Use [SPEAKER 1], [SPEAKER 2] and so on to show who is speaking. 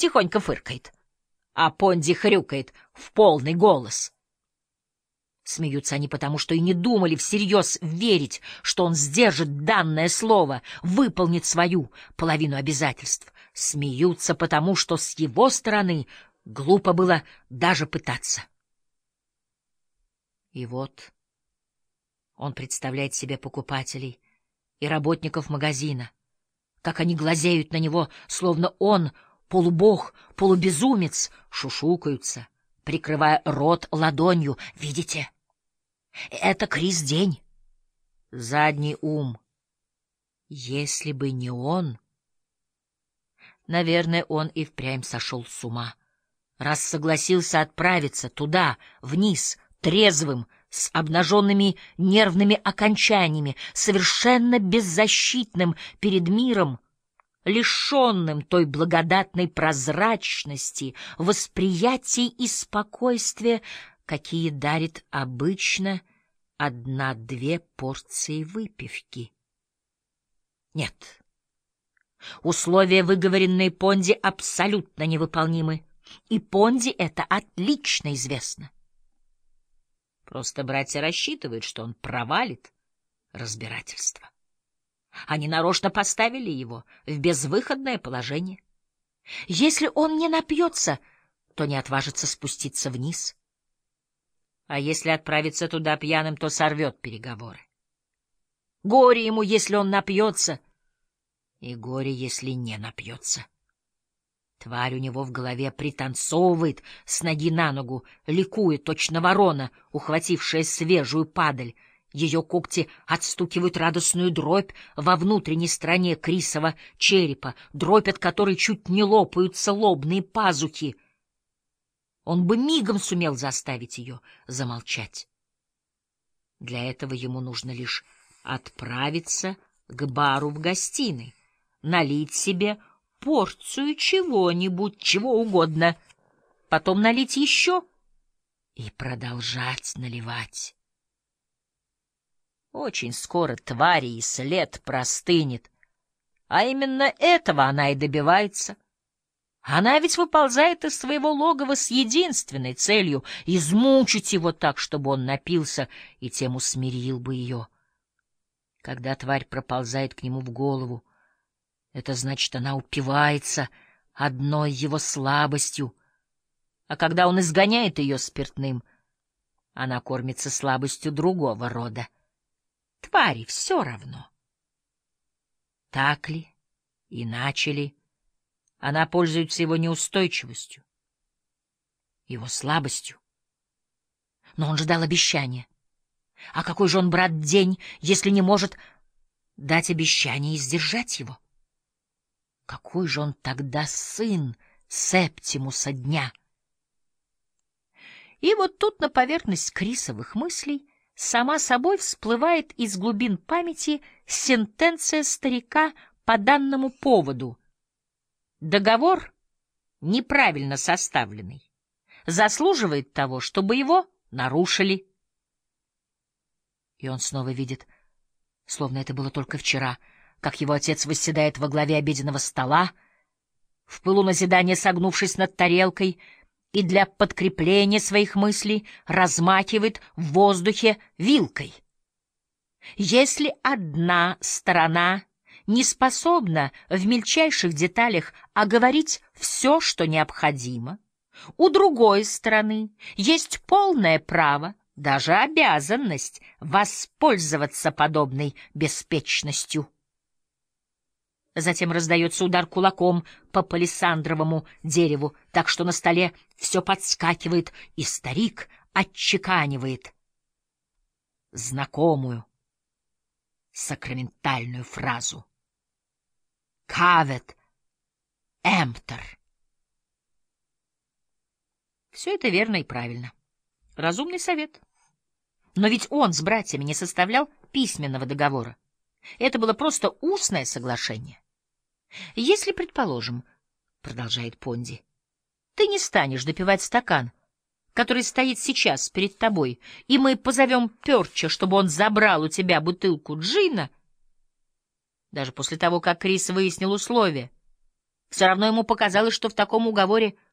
[SPEAKER 1] тихонько фыркает, а Понди хрюкает в полный голос. Смеются они потому, что и не думали всерьез верить, что он сдержит данное слово, выполнит свою половину обязательств. Смеются потому, что с его стороны глупо было даже пытаться. И вот он представляет себе покупателей и работников магазина, как они глазеют на него, словно он полубог, полубезумец, шушукаются, прикрывая рот ладонью. Видите? Это Крис День. Задний ум. Если бы не он... Наверное, он и впрямь сошел с ума, раз согласился отправиться туда, вниз, трезвым, с обнаженными нервными окончаниями, совершенно беззащитным перед миром, лишенным той благодатной прозрачности, восприятия и спокойствия, какие дарит обычно 1-2 порции выпивки. Нет, условия, выговоренные Понди, абсолютно невыполнимы, и Понди это отлично известно. Просто братья рассчитывают, что он провалит разбирательство. Они нарочно поставили его в безвыходное положение. Если он не напьется, то не отважится спуститься вниз. А если отправиться туда пьяным, то сорвет переговоры. Горе ему, если он напьется, и горе, если не напьется. Тварь у него в голове пританцовывает с ноги на ногу, ликует, точно ворона, ухватившая свежую падаль. Ее когти отстукивают радостную дробь во внутренней стороне Крисова черепа, дробь, от которой чуть не лопаются лобные пазухи. Он бы мигом сумел заставить ее замолчать. Для этого ему нужно лишь отправиться к бару в гостиной, налить себе порцию чего-нибудь, чего угодно, потом налить еще и продолжать наливать. Очень скоро твари и след простынет, а именно этого она и добивается. Она ведь выползает из своего логова с единственной целью — измучить его так, чтобы он напился и тем усмирил бы ее. Когда тварь проползает к нему в голову, это значит, она упивается одной его слабостью, а когда он изгоняет ее спиртным, она кормится слабостью другого рода. Твари все равно. Так ли, иначе ли, она пользуется его неустойчивостью, его слабостью. Но он же дал обещание. А какой же он, брат, день, если не может дать обещание и сдержать его? Какой же он тогда сын Септимуса дня? И вот тут на поверхность Крисовых мыслей сама собой всплывает из глубин памяти сентенция старика по данному поводу. Договор, неправильно составленный, заслуживает того, чтобы его нарушили. И он снова видит, словно это было только вчера, как его отец восседает во главе обеденного стола, в пылу назидания согнувшись над тарелкой, и для подкрепления своих мыслей размахивает в воздухе вилкой. Если одна сторона не способна в мельчайших деталях оговорить все, что необходимо, у другой стороны есть полное право, даже обязанность воспользоваться подобной беспечностью. Затем раздается удар кулаком по палисандровому дереву, так что на столе все подскакивает, и старик отчеканивает знакомую сакраментальную фразу «Кавет эмптер». Все это верно и правильно. Разумный совет. Но ведь он с братьями не составлял письменного договора. Это было просто устное соглашение. Если, предположим, — продолжает Понди, — ты не станешь допивать стакан, который стоит сейчас перед тобой, и мы позовем Пёрча, чтобы он забрал у тебя бутылку джина, даже после того, как Крис выяснил условия, Все равно ему показалось, что в таком уговоре